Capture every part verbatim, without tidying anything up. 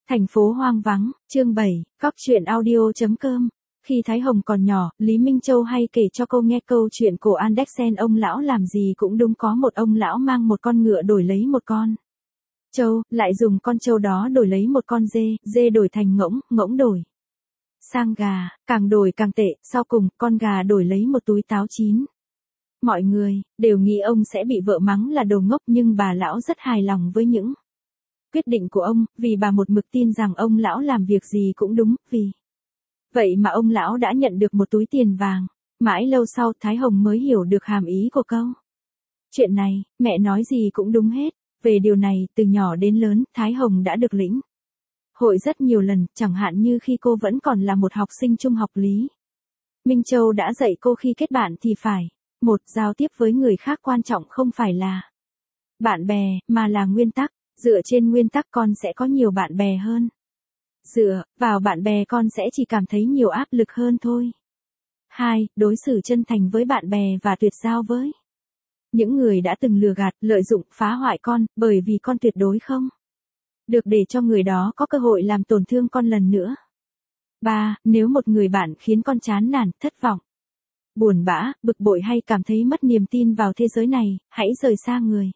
Thành phố hoang vắng, chương bảy, cóc truyện audio chấm com. Khi Thái Hồng còn nhỏ, Lý Minh Châu hay kể cho cô nghe câu chuyện của Andersen, ông lão làm gì cũng đúng, có một ông lão mang một con ngựa đổi lấy một con trâu, lại dùng con trâu đó đổi lấy một con dê, dê đổi thành ngỗng, ngỗng đổi sang gà, càng đổi càng tệ, sau cùng, con gà đổi lấy một túi táo chín. Mọi người đều nghĩ ông sẽ bị vợ mắng là đồ ngốc, nhưng bà lão rất hài lòng với những quyết định của ông, vì bà một mực tin rằng ông lão làm việc gì cũng đúng, vì vậy mà ông lão đã nhận được một túi tiền vàng. Mãi lâu sau, Thái Hồng mới hiểu được hàm ý của câu chuyện này, mẹ nói gì cũng đúng hết. Về điều này, từ nhỏ đến lớn, Thái Hồng đã được lĩnh hội rất nhiều lần, chẳng hạn như khi cô vẫn còn là một học sinh trung học, Lý Minh Châu đã dạy cô khi kết bạn thì phải, một, giao tiếp với người khác quan trọng không phải là bạn bè, mà là nguyên tắc. Dựa trên nguyên tắc con sẽ có nhiều bạn bè hơn. Dựa vào bạn bè con sẽ chỉ cảm thấy nhiều áp lực hơn thôi. Hai, đối xử chân thành với bạn bè và tuyệt giao với những người đã từng lừa gạt, lợi dụng, phá hoại con, bởi vì con tuyệt đối không được để cho người đó có cơ hội làm tổn thương con lần nữa. Ba, nếu một người bạn khiến con chán nản, thất vọng, buồn bã, bực bội hay cảm thấy mất niềm tin vào thế giới này, hãy rời xa người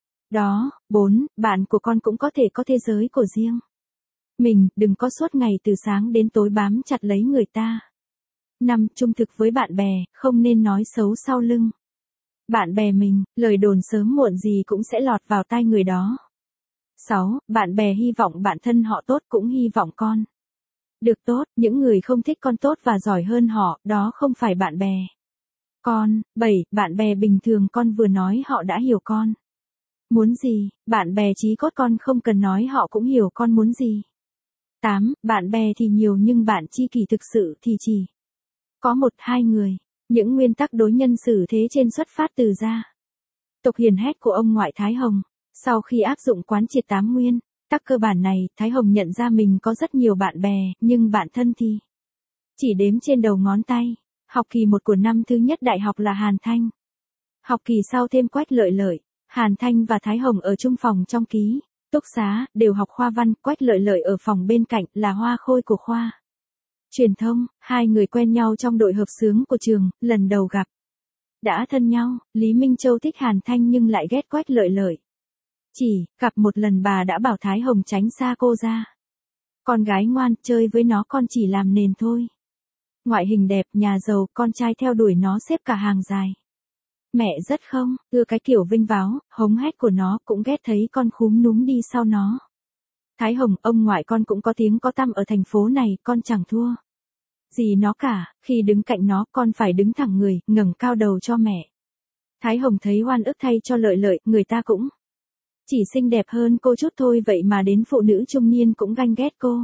đó. Bốn, bạn của con cũng có thể có thế giới của riêng mình, đừng có suốt ngày từ sáng đến tối bám chặt lấy người ta. Năm, trung thực với bạn bè, không nên nói xấu sau lưng bạn bè mình, lời đồn sớm muộn gì cũng sẽ lọt vào tai người đó. Sáu, bạn bè hy vọng bản thân họ tốt cũng hy vọng con được tốt, những người không thích con tốt và giỏi hơn họ, đó không phải bạn bè con. Bảy, bạn bè bình thường con vừa nói họ đã hiểu con muốn gì, bạn bè chí cốt con không cần nói họ cũng hiểu con muốn gì. Tám, bạn bè thì nhiều nhưng bạn tri kỷ thực sự thì chỉ có một hai người. Những nguyên tắc đối nhân xử thế trên xuất phát từ gia tộc hiền hách của ông ngoại Thái Hồng. Sau khi áp dụng quán triệt tám nguyên tắc cơ bản này, Thái Hồng nhận ra mình có rất nhiều bạn bè, nhưng bạn thân thì chỉ đếm trên đầu ngón tay. Học kỳ một của năm thứ nhất đại học là Hàn Thanh. Học kỳ sau thêm Quách Lợi Lợi. Hàn Thanh và Thái Hồng ở chung phòng trong ký túc xá, đều học khoa văn, Quách Lợi Lợi ở phòng bên cạnh, là hoa khôi của khoa truyền thông. Hai người quen nhau trong đội hợp xướng của trường, lần đầu gặp đã thân nhau. Lý Minh Châu thích Hàn Thanh nhưng lại ghét Quách Lợi Lợi. Chỉ gặp một lần bà đã bảo Thái Hồng tránh xa cô ra. Con gái ngoan, chơi với nó con chỉ làm nền thôi. Ngoại hình đẹp, nhà giàu, con trai theo đuổi nó xếp cả hàng dài. Mẹ rất không ưa cái kiểu vinh váo, hống hách của nó, cũng ghét thấy con khúm núm đi sau nó. Thái Hồng, ông ngoại con cũng có tiếng có tăm ở thành phố này, con chẳng thua gì nó cả, khi đứng cạnh nó, con phải đứng thẳng người, ngẩng cao đầu cho mẹ. Thái Hồng thấy oan ức thay cho Lợi Lợi, người ta cũng chỉ xinh đẹp hơn cô chút thôi, vậy mà đến phụ nữ trung niên cũng ganh ghét cô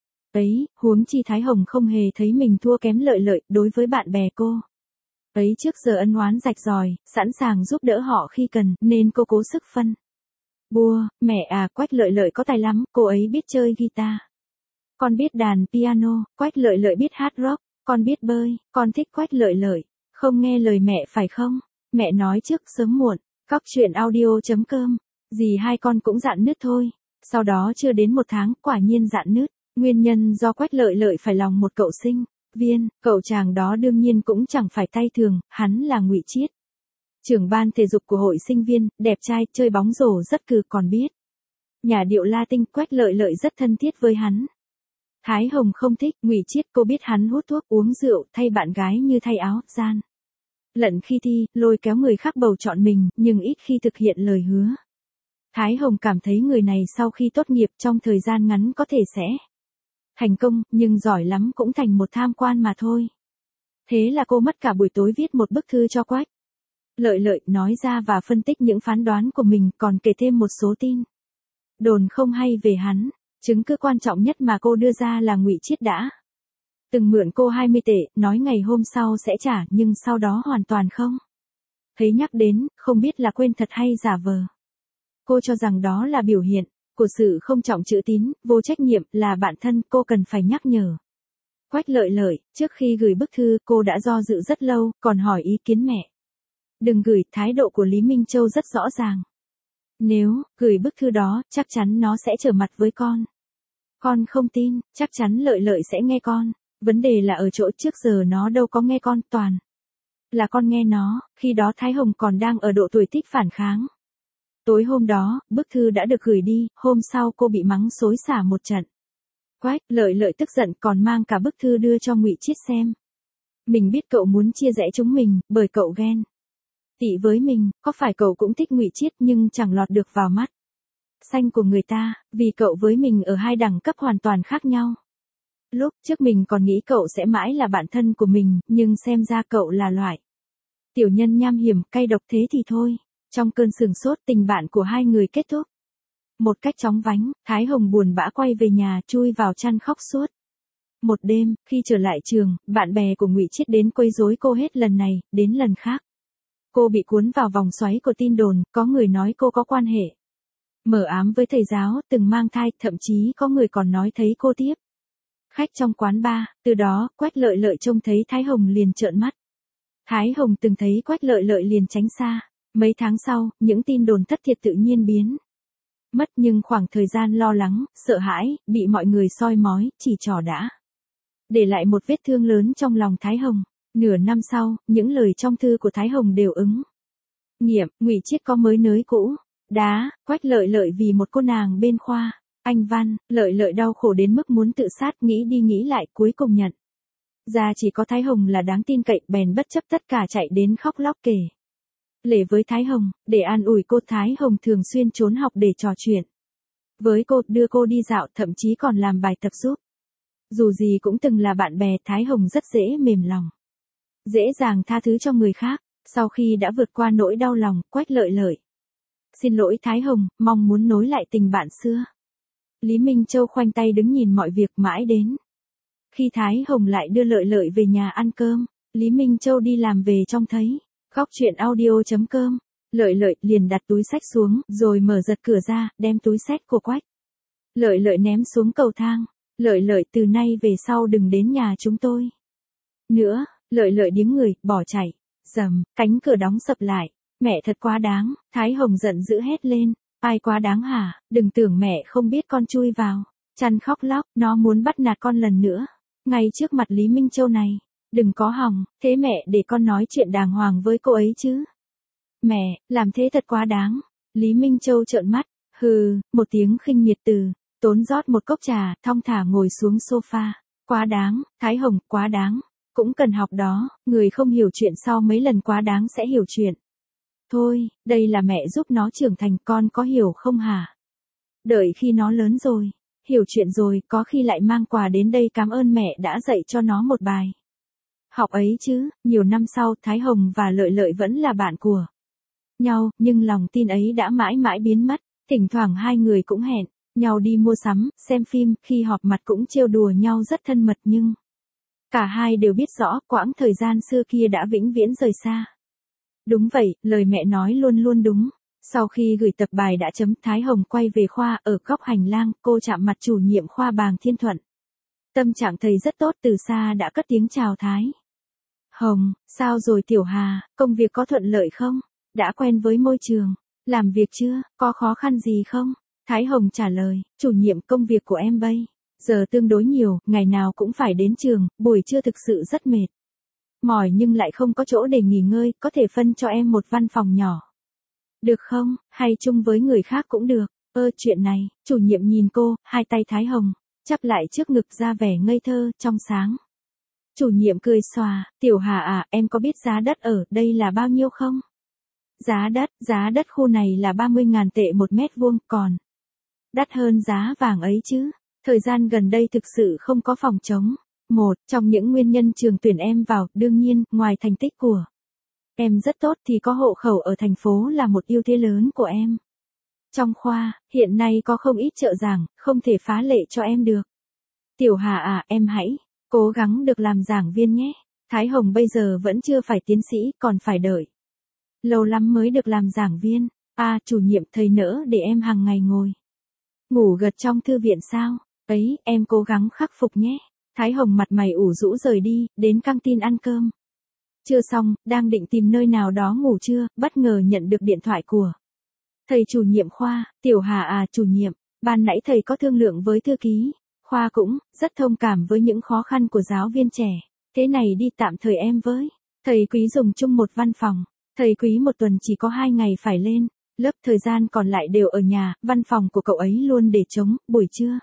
ấy, huống chi Thái Hồng không hề thấy mình thua kém Lợi Lợi. Đối với bạn bè cô ấy trước giờ ân oán rạch ròi, sẵn sàng giúp đỡ họ khi cần, nên cô cố sức phân bua. Mẹ à, Quách Lợi Lợi có tài lắm, cô ấy biết chơi guitar, con biết đàn piano, Quách Lợi Lợi biết hát rock, con biết bơi, con thích Quách Lợi Lợi. Không nghe lời mẹ phải không? Mẹ nói trước sớm muộn. Cóc truyện audio chấm com. Dì hai con cũng rạn nứt thôi. Sau đó chưa đến một tháng, quả nhiên rạn nứt. Nguyên nhân do Quách Lợi Lợi phải lòng một cậu sinh viên, cậu chàng đó đương nhiên cũng chẳng phải tay thường, hắn là Ngụy Chiết, trưởng ban thể dục của hội sinh viên, đẹp trai, chơi bóng rổ rất cừ, còn biết nhả điệu Latin. Quách Lợi Lợi rất thân thiết với hắn. Thái Hồng không thích Ngụy Chiết, cô biết hắn hút thuốc, uống rượu, thay bạn gái như thay áo, gian lận khi thi, lôi kéo người khác bầu chọn mình, nhưng ít khi thực hiện lời hứa. Thái Hồng cảm thấy người này sau khi tốt nghiệp trong thời gian ngắn có thể sẽ thành công, nhưng giỏi lắm cũng thành một tham quan mà thôi. Thế là cô mất cả buổi tối viết một bức thư cho Quách Lợi Lợi, nói ra và phân tích những phán đoán của mình, còn kể thêm một số tin đồn không hay về hắn. Chứng cứ quan trọng nhất mà cô đưa ra là Ngụy Chiết đã từng mượn cô hai mươi tệ, nói ngày hôm sau sẽ trả, nhưng sau đó hoàn toàn không thấy nhắc đến, không biết là quên thật hay giả vờ. Cô cho rằng đó là biểu hiện của sự không trọng chữ tín, vô trách nhiệm, là bạn thân, cô cần phải nhắc nhở Quách Lợi Lợi. Trước khi gửi bức thư, cô đã do dự rất lâu, còn hỏi ý kiến mẹ. Đừng gửi, thái độ của Lý Minh Châu rất rõ ràng. Nếu gửi bức thư đó, chắc chắn nó sẽ trở mặt với con. Con không tin, chắc chắn Lợi Lợi sẽ nghe con. Vấn đề là ở chỗ trước giờ nó đâu có nghe con, toàn là con nghe nó, khi đó Thái Hồng còn đang ở độ tuổi thích phản kháng. Tối hôm đó, bức thư đã được gửi đi, hôm sau cô bị mắng xối xả một trận. Quách, Lợi Lợi tức giận còn mang cả bức thư đưa cho Ngụy Chiết xem. Mình biết cậu muốn chia rẽ chúng mình, bởi cậu ghen tị với mình, có phải cậu cũng thích Ngụy Chiết nhưng chẳng lọt được vào mắt xanh của người ta, vì cậu với mình ở hai đẳng cấp hoàn toàn khác nhau. Lúc trước mình còn nghĩ cậu sẽ mãi là bạn thân của mình, nhưng xem ra cậu là loại tiểu nhân nham hiểm, cay độc thế thì thôi. Trong cơn sửng sốt, tình bạn của hai người kết thúc một cách chóng vánh. Thái Hồng buồn bã quay về nhà, chui vào chăn khóc suốt một đêm. Khi trở lại trường, bạn bè của Ngụy Chiết đến quấy rối cô hết lần này đến lần khác. Cô bị cuốn vào vòng xoáy của tin đồn, có người nói cô có quan hệ mờ ám với thầy giáo, từng mang thai, thậm chí có người còn nói thấy cô tiếp khách trong quán bar. Từ đó, Quách Lợi Lợi trông thấy Thái Hồng liền trợn mắt. Thái Hồng từng thấy Quách Lợi Lợi liền tránh xa. Mấy tháng sau, những tin đồn thất thiệt tự nhiên biến mất, nhưng khoảng thời gian lo lắng, sợ hãi, bị mọi người soi mói, chỉ trỏ đã để lại một vết thương lớn trong lòng Thái Hồng. Nửa năm sau, những lời trong thư của Thái Hồng đều ứng nghiệm. Ngụy Chiết có mới nới cũ đá, Quách Lợi Lợi vì một cô nàng bên khoa Anh văn. Lợi Lợi đau khổ đến mức muốn tự sát, nghĩ đi nghĩ lại cuối cùng nhận ra chỉ có Thái Hồng là đáng tin cậy, bèn bất chấp tất cả chạy đến khóc lóc kể lể với Thái Hồng. Để an ủi cô, Thái Hồng thường xuyên trốn học để trò chuyện với cô, đưa cô đi dạo, thậm chí còn làm bài tập giúp. Dù gì cũng từng là bạn bè, Thái Hồng rất dễ mềm lòng, dễ dàng tha thứ cho người khác. Sau khi đã vượt qua nỗi đau lòng, Quách Lợi Lợi xin lỗi Thái Hồng, mong muốn nối lại tình bạn xưa. Lý Minh Châu khoanh tay đứng nhìn mọi việc mãi đến khi Thái Hồng lại đưa Lợi Lợi về nhà ăn cơm. Lý Minh Châu đi làm về trông thấy Góc Chuyện Audio chấm com. Lợi Lợi liền đặt túi xách xuống, rồi mở giật cửa ra, đem túi xách của Quách Lợi Lợi ném xuống cầu thang. Lợi Lợi, từ nay về sau đừng đến nhà chúng tôi nữa. Lợi Lợi điếng người, bỏ chạy. Dầm, cánh cửa đóng sập lại. Mẹ thật quá đáng. Thái Hồng giận dữ hét lên. Ai quá đáng hả? Đừng tưởng mẹ không biết con chui vào chăn khóc lóc, nó muốn bắt nạt con lần nữa, ngay trước mặt Lý Minh Châu này. Đừng có hòng, thế mẹ để con nói chuyện đàng hoàng với cô ấy chứ. Mẹ, làm thế thật quá đáng. Lý Minh Châu trợn mắt. Hừ, một tiếng khinh miệt từ tốn rót một cốc trà, thong thả ngồi xuống sofa. Quá đáng, Thái Hồng, quá đáng. Cũng cần học đó, người không hiểu chuyện sau mấy lần quá đáng sẽ hiểu chuyện. Thôi, đây là mẹ giúp nó trưởng thành, con có hiểu không hả? Đợi khi nó lớn rồi, hiểu chuyện rồi, có khi lại mang quà đến đây cảm ơn mẹ đã dạy cho nó một bài học ấy chứ. Nhiều năm sau, Thái Hồng và Lợi Lợi vẫn là bạn của nhau, nhưng lòng tin ấy đã mãi mãi biến mất. Thỉnh thoảng hai người cũng hẹn nhau đi mua sắm, xem phim, khi họp mặt cũng trêu đùa nhau rất thân mật, nhưng cả hai đều biết rõ quãng thời gian xưa kia đã vĩnh viễn rời xa. Đúng vậy, lời mẹ nói luôn luôn đúng. Sau khi gửi tập bài đã chấm, Thái Hồng quay về khoa. Ở góc hành lang, cô chạm mặt chủ nhiệm khoa Bàng Thiên Thuận. Tâm trạng thầy rất tốt, từ xa đã cất tiếng chào Thái Hồng. Sao rồi Tiểu Hà, công việc có thuận lợi không? Đã quen với môi trường làm việc chưa? Có khó khăn gì không? Thái Hồng trả lời, chủ nhiệm, công việc của em bây giờ tương đối nhiều, ngày nào cũng phải đến trường, buổi trưa thực sự rất mệt mỏi, nhưng lại không có chỗ để nghỉ ngơi, có thể phân cho em một văn phòng nhỏ được không? Hay chung với người khác cũng được. Ơ, chuyện này. Chủ nhiệm nhìn cô, hai tay Thái Hồng chắp lại trước ngực ra vẻ ngây thơ, trong sáng. Chủ nhiệm cười xòa, Tiểu Hà à, em có biết giá đất ở đây là bao nhiêu không? Giá đất, giá đất khu này là ba mươi ngàn tệ một mét vuông, còn đắt hơn giá vàng ấy chứ. Thời gian gần đây thực sự không có phòng trống. Một trong những nguyên nhân trường tuyển em vào, đương nhiên, ngoài thành tích của em rất tốt thì có hộ khẩu ở thành phố là một ưu thế lớn của em. Trong khoa, hiện nay có không ít trợ giảng, không thể phá lệ cho em được. Tiểu Hà à, em hãy cố gắng được làm giảng viên nhé. Thái Hồng bây giờ vẫn chưa phải tiến sĩ, còn phải đợi lâu lắm mới được làm giảng viên. À, chủ nhiệm, thầy nỡ để em hàng ngày ngồi ngủ gật trong thư viện sao? Ấy, em cố gắng khắc phục nhé. Thái Hồng mặt mày ủ rũ rời đi, đến căng tin ăn cơm chưa xong, đang định tìm nơi nào đó ngủ trưa, bất ngờ nhận được điện thoại của thầy chủ nhiệm khoa. Tiểu Hà à, chủ nhiệm, ban nãy thầy có thương lượng với thư ký khoa cũng rất thông cảm với những khó khăn của giáo viên trẻ. Thế này đi, tạm thời em với thầy Quý dùng chung một văn phòng. Thầy Quý một tuần chỉ có hai ngày phải lên lớp, thời gian còn lại đều ở nhà, văn phòng của cậu ấy luôn để trống, buổi trưa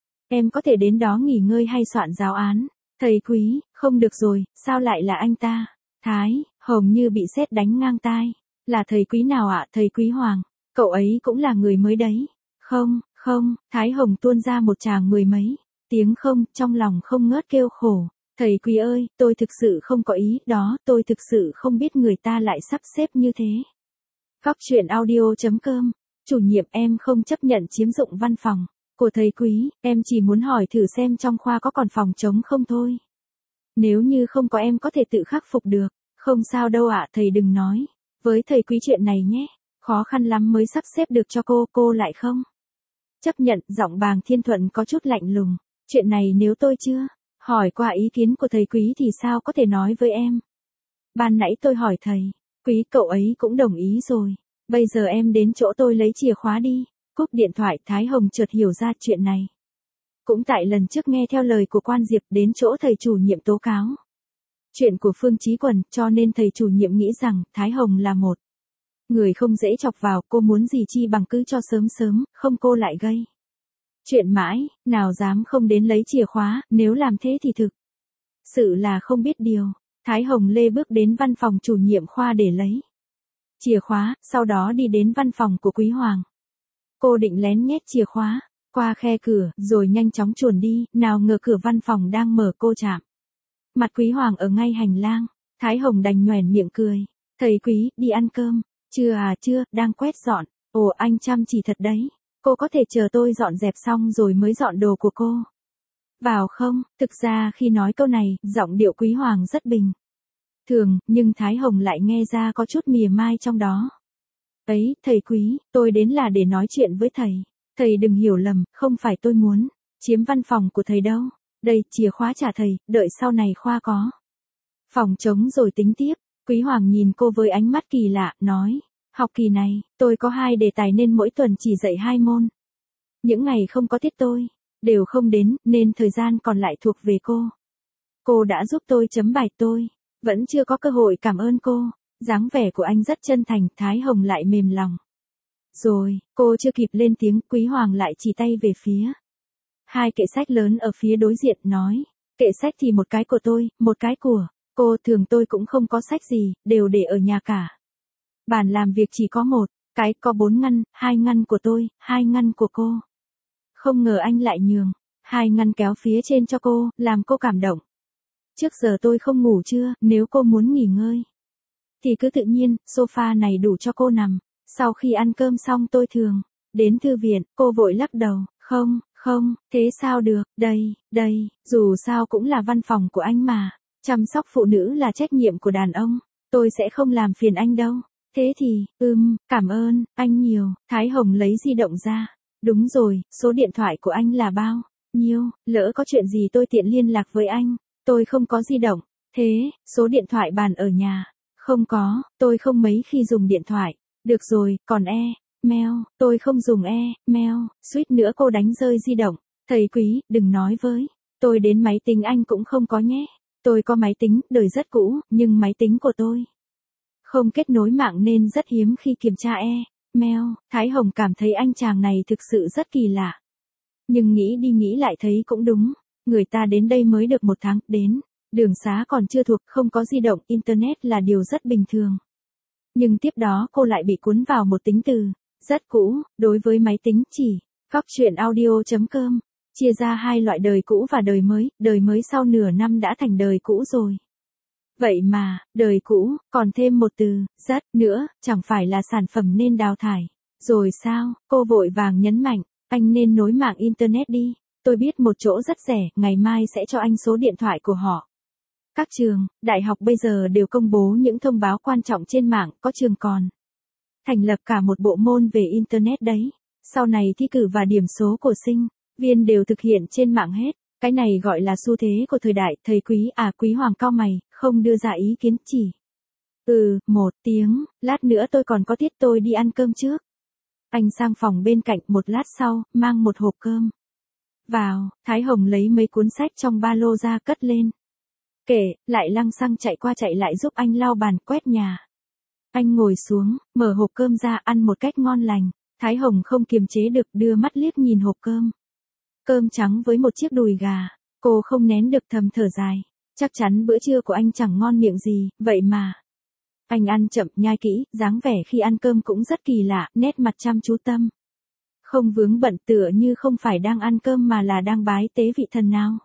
em có thể đến đó nghỉ ngơi hay soạn giáo án. Thầy Quý, không được rồi, sao lại là anh ta? Thái Hồng như bị sét đánh ngang tai. Là thầy Quý nào ạ? Thầy Quý Hoàng. Cậu ấy cũng là người mới đấy. Không, không, Thái Hồng tuôn ra một tràng mười mấy tiếng không, trong lòng không ngớt kêu khổ. Thầy Quý ơi, tôi thực sự không có ý đó, tôi thực sự không biết người ta lại sắp xếp như thế. Góc truyện audio chấm com. Chủ nhiệm, em không chấp nhận chiếm dụng văn phòng của thầy Quý, em chỉ muốn hỏi thử xem trong khoa có còn phòng trống không thôi. Nếu như không có em có thể tự khắc phục được. Không sao đâu ạ, thầy đừng nói với thầy Quý chuyện này nhé. Khó khăn lắm mới sắp xếp được cho cô, cô lại không chấp nhận. Giọng Bàng Thiên Thuận có chút lạnh lùng. Chuyện này nếu tôi chưa hỏi qua ý kiến của thầy Quý thì sao có thể nói với em. Ban nãy tôi hỏi thầy Quý, cậu ấy cũng đồng ý rồi. Bây giờ em đến chỗ tôi lấy chìa khóa đi. Cúp điện thoại, Thái Hồng chợt hiểu ra chuyện này. Cũng tại lần trước nghe theo lời của quan Diệp đến chỗ thầy chủ nhiệm tố cáo chuyện của Phương Chí Quần, cho nên thầy chủ nhiệm nghĩ rằng Thái Hồng là một người không dễ chọc vào, cô muốn gì chi bằng cứ cho sớm sớm, không cô lại gây chuyện mãi, nào dám không đến lấy chìa khóa, nếu làm thế thì thực sự là không biết điều. Thái Hồng lê bước đến văn phòng chủ nhiệm khoa để lấy chìa khóa, sau đó đi đến văn phòng của Quý Hoàng. Cô định lén nhét chìa khóa qua khe cửa, rồi nhanh chóng chuồn đi, nào ngờ cửa văn phòng đang mở, cô chạm mặt Quý Hoàng ở ngay hành lang. Thái Hồng đành nhoẻn miệng cười. Thầy Quý, đi ăn cơm. Chưa à, chưa, đang quét dọn. Ồ, anh chăm chỉ thật đấy. Cô có thể chờ tôi dọn dẹp xong rồi mới dọn đồ của cô vào không? Thực ra khi nói câu này, giọng điệu Quý Hoàng rất bình thường, nhưng Thái Hồng lại nghe ra có chút mỉa mai trong đó. Ấy, thầy Quý, tôi đến là để nói chuyện với thầy. Thầy đừng hiểu lầm, không phải tôi muốn chiếm văn phòng của thầy đâu. Đây, chìa khóa trả thầy, đợi sau này khoa có phòng trống rồi tính tiếp. Quý Hoàng nhìn cô với ánh mắt kỳ lạ, nói, học kỳ này, tôi có hai đề tài nên mỗi tuần chỉ dạy hai môn. Những ngày không có tiết tôi đều không đến, nên thời gian còn lại thuộc về cô. Cô đã giúp tôi chấm bài, tôi vẫn chưa có cơ hội cảm ơn cô. Dáng vẻ của anh rất chân thành, Thái Hồng lại mềm lòng. Rồi, cô chưa kịp lên tiếng, Quý Hoàng lại chỉ tay về phía hai kệ sách lớn ở phía đối diện, nói, kệ sách thì một cái của tôi, một cái của cô, thường tôi cũng không có sách gì, đều để ở nhà cả. Bàn làm việc chỉ có một cái, có bốn ngăn, hai ngăn của tôi, hai ngăn của cô. Không ngờ anh lại nhường hai ngăn kéo phía trên cho cô, làm cô cảm động. Trước giờ tôi không ngủ trưa, nếu cô muốn nghỉ ngơi thì cứ tự nhiên, sofa này đủ cho cô nằm. Sau khi ăn cơm xong tôi thường đến thư viện. Cô vội lắc đầu, không, không, thế sao được, đây, đây, dù sao cũng là văn phòng của anh mà. Chăm sóc phụ nữ là trách nhiệm của đàn ông. Tôi sẽ không làm phiền anh đâu. Thế thì, ừm, cảm ơn anh nhiều. Thái Hồng lấy di động ra. Đúng rồi, số điện thoại của anh là bao nhiêu, lỡ có chuyện gì tôi tiện liên lạc với anh. Tôi không có di động. Thế, số điện thoại bàn ở nhà. Không có, tôi không mấy khi dùng điện thoại. Được rồi, còn e-mail, tôi không dùng e-mail. Suýt nữa cô đánh rơi di động. Thầy Quý, đừng nói với tôi đến máy tính anh cũng không có nhé. Tôi có máy tính, đời rất cũ, nhưng máy tính của tôi không kết nối mạng nên rất hiếm khi kiểm tra e-mail. Thái Hồng cảm thấy anh chàng này thực sự rất kỳ lạ. Nhưng nghĩ đi nghĩ lại thấy cũng đúng. Người ta đến đây mới được một tháng, đến đường xá còn chưa thuộc, không có di động, internet là điều rất bình thường. Nhưng tiếp đó cô lại bị cuốn vào một tính từ rất cũ, đối với máy tính chỉ. Góc truyện audio chấm com chia ra hai loại đời cũ và đời mới, đời mới sau nửa năm đã thành đời cũ rồi. Vậy mà, đời cũ, còn thêm một từ, rất, nữa, chẳng phải là sản phẩm nên đào thải. Rồi sao, cô vội vàng nhấn mạnh, anh nên nối mạng internet đi. Tôi biết một chỗ rất rẻ, ngày mai sẽ cho anh số điện thoại của họ. Các trường, đại học bây giờ đều công bố những thông báo quan trọng trên mạng, có trường còn thành lập cả một bộ môn về internet đấy. Sau này thi cử và điểm số của sinh viên đều thực hiện trên mạng hết. Cái này gọi là xu thế của thời đại. Thầy Quý à, Quý Hoàng cau mày, không đưa ra ý kiến, chỉ ừ, một tiếng, lát nữa tôi còn có tiết, tôi đi ăn cơm trước. Anh sang phòng bên cạnh, một lát sau, mang một hộp cơm Vào, Thái Hồng lấy mấy cuốn sách trong ba lô ra cất lên. Kể, lại lăng xăng chạy qua chạy lại giúp anh lau bàn quét nhà. Anh ngồi xuống, mở hộp cơm ra ăn một cách ngon lành. Thái Hồng không kiềm chế được đưa mắt liếc nhìn hộp cơm. Cơm trắng với một chiếc đùi gà, cô không nén được thầm thở dài. Chắc chắn bữa trưa của anh chẳng ngon miệng gì, vậy mà. Anh ăn chậm nhai kỹ, dáng vẻ khi ăn cơm cũng rất kỳ lạ, nét mặt chăm chú tâm. Không vướng bận tựa như không phải đang ăn cơm mà là đang bái tế vị thần nào.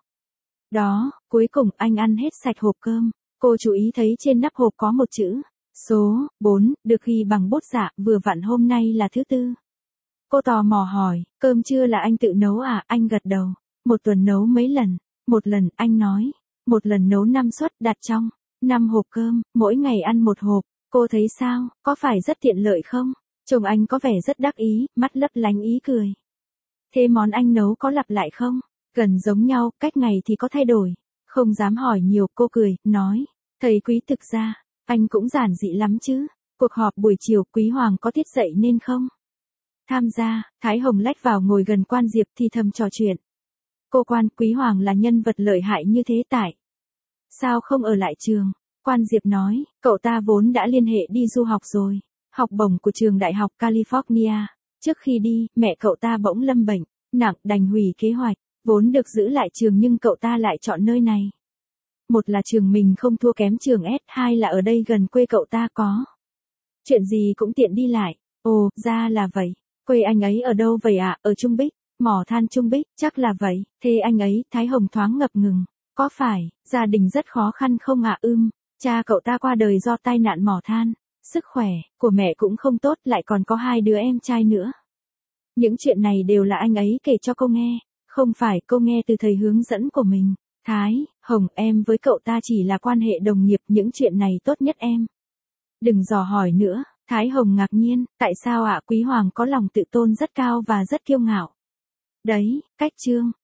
Đó, cuối cùng anh ăn hết sạch hộp cơm. Cô chú ý thấy trên nắp hộp có một chữ. Số, bốn, được ghi bằng bút dạ, vừa vặn hôm nay là thứ tư. Cô tò mò hỏi, cơm trưa là anh tự nấu à? Anh gật đầu. Một tuần nấu mấy lần? Một lần, anh nói. Một lần nấu năm suất đặt trong năm hộp cơm, mỗi ngày ăn một hộp. Cô thấy sao, có phải rất tiện lợi không? Chồng anh có vẻ rất đắc ý, mắt lấp lánh ý cười. Thế món anh nấu có lặp lại không? Gần giống nhau, cách ngày thì có thay đổi. Không dám hỏi nhiều, cô cười, nói. Thầy Quý thực ra, anh cũng giản dị lắm chứ. Cuộc họp buổi chiều Quý Hoàng có tiết dậy nên không? Tham gia, Thái Hồng lách vào ngồi gần Quan Diệp thì thầm trò chuyện. Cô Quan, Quý Hoàng là nhân vật lợi hại như thế tại sao không ở lại trường? Quan Diệp nói, cậu ta vốn đã liên hệ đi du học rồi. Học bổng của trường đại học California. Trước khi đi, mẹ cậu ta bỗng lâm bệnh, nặng đành hủy kế hoạch. Vốn được giữ lại trường nhưng cậu ta lại chọn nơi này. Một là trường mình không thua kém trường S, hai là ở đây gần quê cậu ta có. Chuyện gì cũng tiện đi lại. Ồ, ra là vậy. Quê anh ấy ở đâu vậy ạ? À? Ở Trung Bích. Mỏ than Trung Bích, chắc là vậy. Thế anh ấy, Thái Hồng thoáng ngập ngừng. Có phải, gia đình rất khó khăn không ạ? À? Ưm, cha cậu ta qua đời do tai nạn mỏ than. Sức khỏe của mẹ cũng không tốt, lại còn có hai đứa em trai nữa. Những chuyện này đều là anh ấy kể cho cô nghe. Không phải, cô nghe từ thầy hướng dẫn của mình. Thái Hồng, em với cậu ta chỉ là quan hệ đồng nghiệp, những chuyện này tốt nhất em đừng dò hỏi nữa. Thái Hồng ngạc nhiên, tại sao ạ? À? Quý Hoàng có lòng tự tôn rất cao và rất kiêu ngạo. Đấy, cách chương